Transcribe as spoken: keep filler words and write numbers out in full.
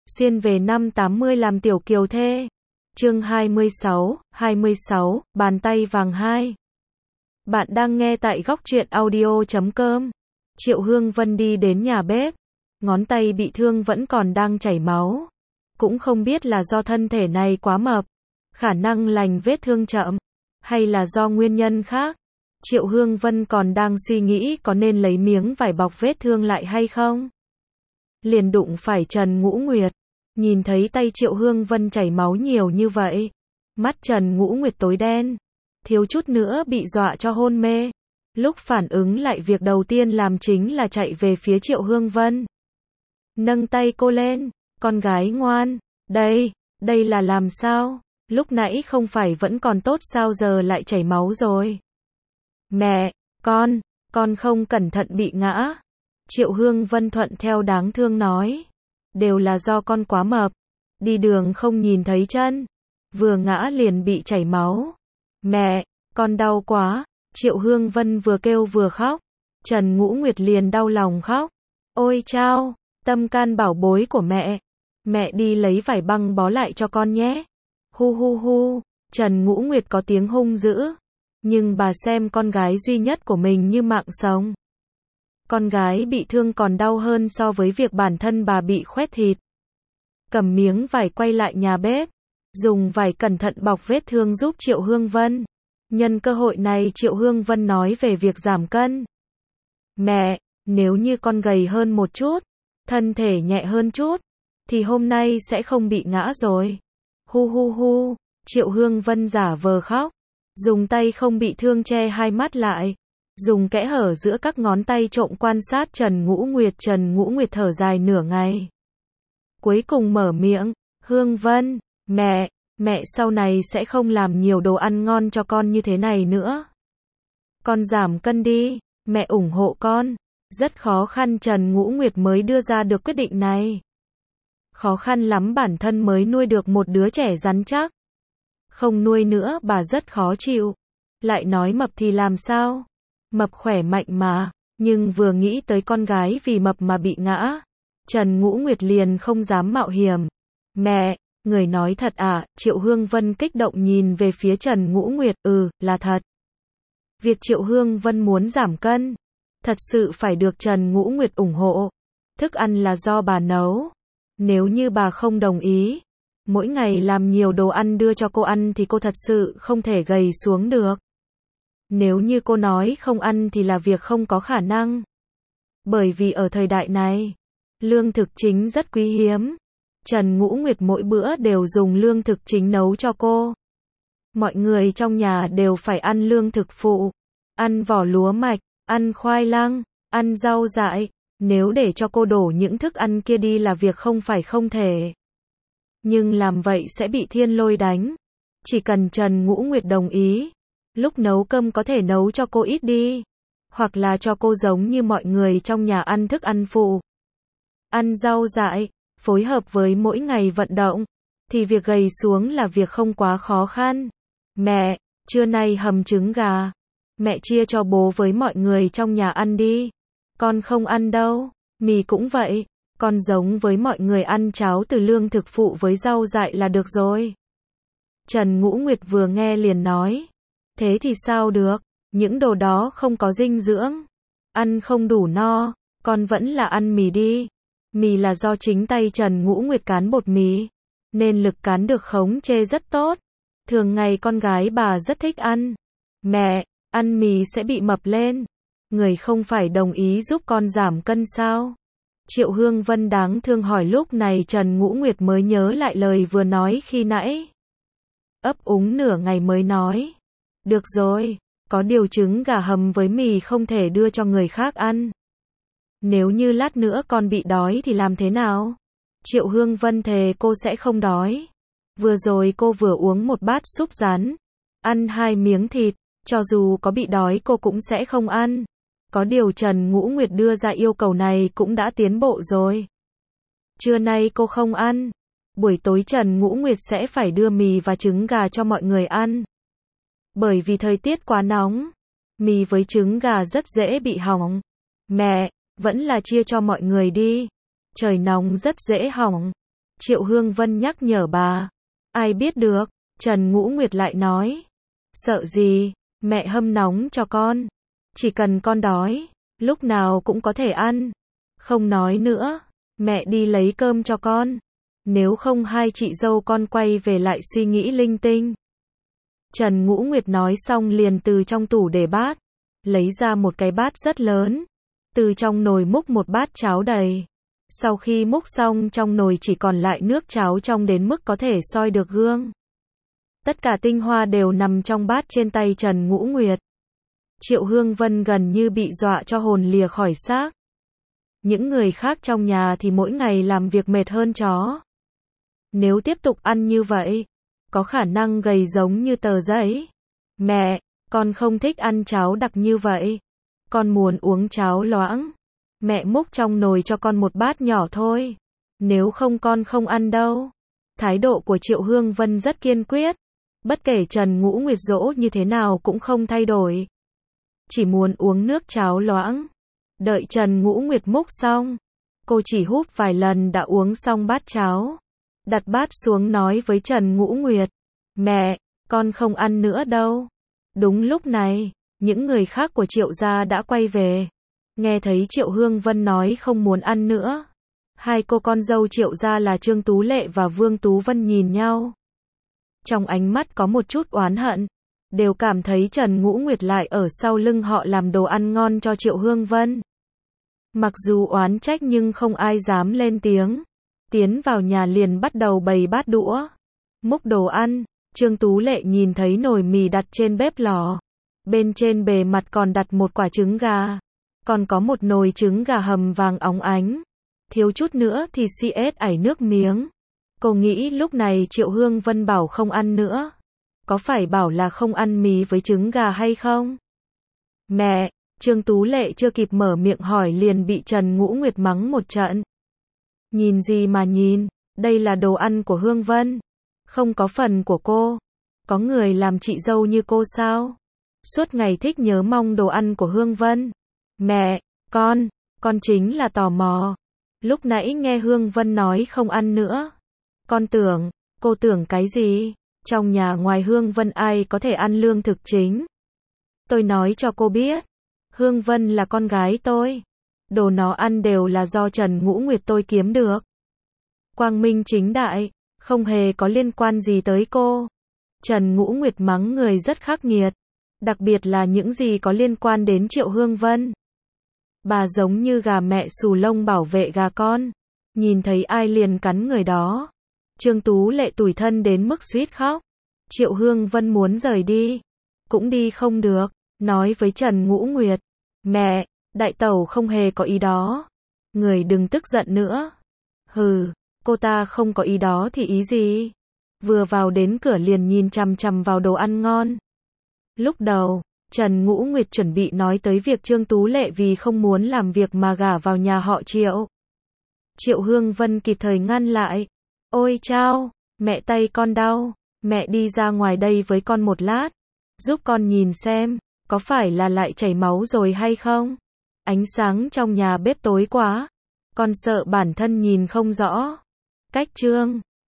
Xuyên về năm tám mươi làm tiểu kiều thê. Chương hai mươi sáu, hai mươi sáu, bàn tay vàng hai. Bạn đang nghe tại góc truyện audio chấm com. Triệu Hương Vân đi đến nhà bếp. Ngón tay bị thương vẫn còn đang chảy máu. Cũng không biết là do thân thể này quá mập, khả năng lành vết thương chậm, hay là do nguyên nhân khác. Triệu Hương Vân còn đang suy nghĩ có nên lấy miếng vải bọc vết thương lại hay không. Liền đụng phải Trần Ngũ Nguyệt. Nhìn thấy tay Triệu Hương Vân chảy máu nhiều như vậy, mắt Trần Ngũ Nguyệt tối đen, thiếu chút nữa bị dọa cho hôn mê. Lúc phản ứng lại, việc đầu tiên làm chính là chạy về phía Triệu Hương Vân. Nâng tay cô lên, con gái ngoan, đây, đây là làm sao? Lúc nãy không phải vẫn còn tốt sao giờ lại chảy máu rồi? Mẹ, con, con không cẩn thận bị ngã. Triệu Hương Vân thuận theo đáng thương nói. Đều là do con quá mập, đi đường không nhìn thấy chân, vừa ngã liền bị chảy máu. Mẹ, con đau quá. Triệu Hương Vân vừa kêu vừa khóc. Trần Ngũ Nguyệt liền đau lòng khóc. Ôi chao, tâm can bảo bối của mẹ. Mẹ đi lấy vải băng bó lại cho con nhé. Hu hu hu. Trần Ngũ Nguyệt có tiếng hung dữ. Nhưng bà xem con gái duy nhất của mình như mạng sống. Con gái bị thương còn đau hơn so với việc bản thân bà bị khoét thịt. Cầm miếng vải quay lại nhà bếp, dùng vải cẩn thận bọc vết thương giúp Triệu Hương Vân. Nhân cơ hội này Triệu Hương Vân nói về việc giảm cân. Mẹ, nếu như con gầy hơn một chút, thân thể nhẹ hơn chút, thì hôm nay sẽ không bị ngã rồi. Hu hu hu. Triệu Hương Vân giả vờ khóc, dùng tay không bị thương che hai mắt lại. Dùng kẽ hở giữa các ngón tay trộm quan sát Trần Ngũ Nguyệt. Trần Ngũ Nguyệt thở dài nửa ngày. Cuối cùng mở miệng. Hương Vân, mẹ, mẹ sau này sẽ không làm nhiều đồ ăn ngon cho con như thế này nữa. Con giảm cân đi, mẹ ủng hộ con. Rất khó khăn Trần Ngũ Nguyệt mới đưa ra được quyết định này. Khó khăn lắm bản thân mới nuôi được một đứa trẻ rắn chắc. Không nuôi nữa bà rất khó chịu. Lại nói mập thì làm sao? Mập khỏe mạnh mà, nhưng vừa nghĩ tới con gái vì mập mà bị ngã, Trần Ngũ Nguyệt liền không dám mạo hiểm. Mẹ, người nói thật à? Triệu Hương Vân kích động nhìn về phía Trần Ngũ Nguyệt. Ừ, là thật. Việc Triệu Hương Vân muốn giảm cân, thật sự phải được Trần Ngũ Nguyệt ủng hộ. Thức ăn là do bà nấu. Nếu như bà không đồng ý, mỗi ngày làm nhiều đồ ăn đưa cho cô ăn thì cô thật sự không thể gầy xuống được. Nếu như cô nói không ăn thì là việc không có khả năng. Bởi vì ở thời đại này, lương thực chính rất quý hiếm. Trần Ngũ Nguyệt mỗi bữa đều dùng lương thực chính nấu cho cô. Mọi người trong nhà đều phải ăn lương thực phụ. Ăn vỏ lúa mạch, ăn khoai lang, ăn rau dại. Nếu để cho cô đổ những thức ăn kia đi là việc không phải không thể. Nhưng làm vậy sẽ bị thiên lôi đánh. Chỉ cần Trần Ngũ Nguyệt đồng ý, lúc nấu cơm có thể nấu cho cô ít đi, hoặc là cho cô giống như mọi người trong nhà ăn thức ăn phụ. Ăn rau dại, phối hợp với mỗi ngày vận động, thì việc gầy xuống là việc không quá khó khăn. Mẹ, trưa nay hầm trứng gà. Mẹ chia cho bố với mọi người trong nhà ăn đi. Con không ăn đâu. Mì cũng vậy. Con giống với mọi người ăn cháo từ lương thực phụ với rau dại là được rồi. Trần Ngũ Nguyệt vừa nghe liền nói. Thế thì sao được, những đồ đó không có dinh dưỡng, ăn không đủ no, con vẫn là ăn mì đi. Mì là do chính tay Trần Ngũ Nguyệt cán bột mì, nên lực cán được khống chế rất tốt. Thường ngày con gái bà rất thích ăn. Mẹ, ăn mì sẽ bị mập lên. Người không phải đồng ý giúp con giảm cân sao? Triệu Hương Vân đáng thương hỏi. Lúc này Trần Ngũ Nguyệt mới nhớ lại lời vừa nói khi nãy. Ấp úng nửa ngày mới nói. Được rồi, có điều trứng gà hầm với mì không thể đưa cho người khác ăn. Nếu như lát nữa con bị đói thì làm thế nào? Triệu Hương Vân thề cô sẽ không đói. Vừa rồi cô vừa uống một bát súp rán, ăn hai miếng thịt, cho dù có bị đói cô cũng sẽ không ăn. Có điều Trần Ngũ Nguyệt đưa ra yêu cầu này cũng đã tiến bộ rồi. Trưa nay cô không ăn. Buổi tối Trần Ngũ Nguyệt sẽ phải đưa mì và trứng gà cho mọi người ăn. Bởi vì thời tiết quá nóng, mì với trứng gà rất dễ bị hỏng. Mẹ, vẫn là chia cho mọi người đi. Trời nóng rất dễ hỏng. Triệu Hương Vân nhắc nhở bà. Ai biết được, Trần Ngũ Nguyệt lại nói. Sợ gì, mẹ hâm nóng cho con. Chỉ cần con đói, lúc nào cũng có thể ăn. Không nói nữa, mẹ đi lấy cơm cho con. Nếu không hai chị dâu con quay về lại suy nghĩ linh tinh. Trần Ngũ Nguyệt nói xong liền từ trong tủ để bát, lấy ra một cái bát rất lớn, từ trong nồi múc một bát cháo đầy. Sau khi múc xong trong nồi chỉ còn lại nước cháo trong đến mức có thể soi được gương. Tất cả tinh hoa đều nằm trong bát trên tay Trần Ngũ Nguyệt. Triệu Hương Vân gần như bị dọa cho hồn lìa khỏi xác. Những người khác trong nhà thì mỗi ngày làm việc mệt hơn chó. Nếu tiếp tục ăn như vậy, có khả năng gầy giống như tờ giấy. Mẹ, con không thích ăn cháo đặc như vậy. Con muốn uống cháo loãng. Mẹ múc trong nồi cho con một bát nhỏ thôi. Nếu không con không ăn đâu. Thái độ của Triệu Hương Vân rất kiên quyết. Bất kể Trần Ngũ Nguyệt dỗ như thế nào cũng không thay đổi. Chỉ muốn uống nước cháo loãng. Đợi Trần Ngũ Nguyệt múc xong, cô chỉ húp vài lần đã uống xong bát cháo. Đặt bát xuống nói với Trần Ngũ Nguyệt. Mẹ, con không ăn nữa đâu. Đúng lúc này, những người khác của Triệu gia đã quay về. Nghe thấy Triệu Hương Vân nói không muốn ăn nữa. Hai cô con dâu Triệu gia là Trương Tú Lệ và Vương Tú Vân nhìn nhau. Trong ánh mắt có một chút oán hận. Đều cảm thấy Trần Ngũ Nguyệt lại ở sau lưng họ làm đồ ăn ngon cho Triệu Hương Vân. Mặc dù oán trách nhưng không ai dám lên tiếng. Tiến vào nhà liền bắt đầu bày bát đũa. Múc đồ ăn, Trương Tú Lệ nhìn thấy nồi mì đặt trên bếp lò. Bên trên bề mặt còn đặt một quả trứng gà. Còn có một nồi trứng gà hầm vàng óng ánh. Thiếu chút nữa thì xê ét ảy nước miếng. Cô nghĩ lúc này Triệu Hương Vân bảo không ăn nữa. Có phải bảo là không ăn mì với trứng gà hay không? Mẹ, Trương Tú Lệ chưa kịp mở miệng hỏi liền bị Trần Ngũ Nguyệt mắng một trận. Nhìn gì mà nhìn, đây là đồ ăn của Hương Vân. Không có phần của cô. Có người làm chị dâu như cô sao? Suốt ngày thích nhớ mong đồ ăn của Hương Vân. Mẹ, con, con chính là tò mò. Lúc nãy nghe Hương Vân nói không ăn nữa. Con tưởng, cô tưởng cái gì? Trong nhà ngoài Hương Vân ai có thể ăn lương thực chính? Tôi nói cho cô biết. Hương Vân là con gái tôi. Đồ nó ăn đều là do Trần Ngũ Nguyệt tôi kiếm được. Quang minh chính đại, không hề có liên quan gì tới cô. Trần Ngũ Nguyệt mắng người rất khắc nghiệt. Đặc biệt là những gì có liên quan đến Triệu Hương Vân. Bà giống như gà mẹ xù lông bảo vệ gà con. Nhìn thấy ai liền cắn người đó. Trương Tú Lệ tủi thân đến mức suýt khóc. Triệu Hương Vân muốn rời đi. Cũng đi không được. Nói với Trần Ngũ Nguyệt. Mẹ, đại tẩu không hề có ý đó. Người đừng tức giận nữa. Hừ, cô ta không có ý đó thì ý gì? Vừa vào đến cửa liền nhìn chằm chằm vào đồ ăn ngon. Lúc đầu, Trần Ngũ Nguyệt chuẩn bị nói tới việc Trương Tú Lệ vì không muốn làm việc mà gả vào nhà họ Triệu. Triệu Hương Vân kịp thời ngăn lại. Ôi chao, mẹ tay con đau. Mẹ đi ra ngoài đây với con một lát. Giúp con nhìn xem, có phải là lại chảy máu rồi hay không? Ánh sáng trong nhà bếp tối quá. Con sợ bản thân nhìn không rõ. Cách Trương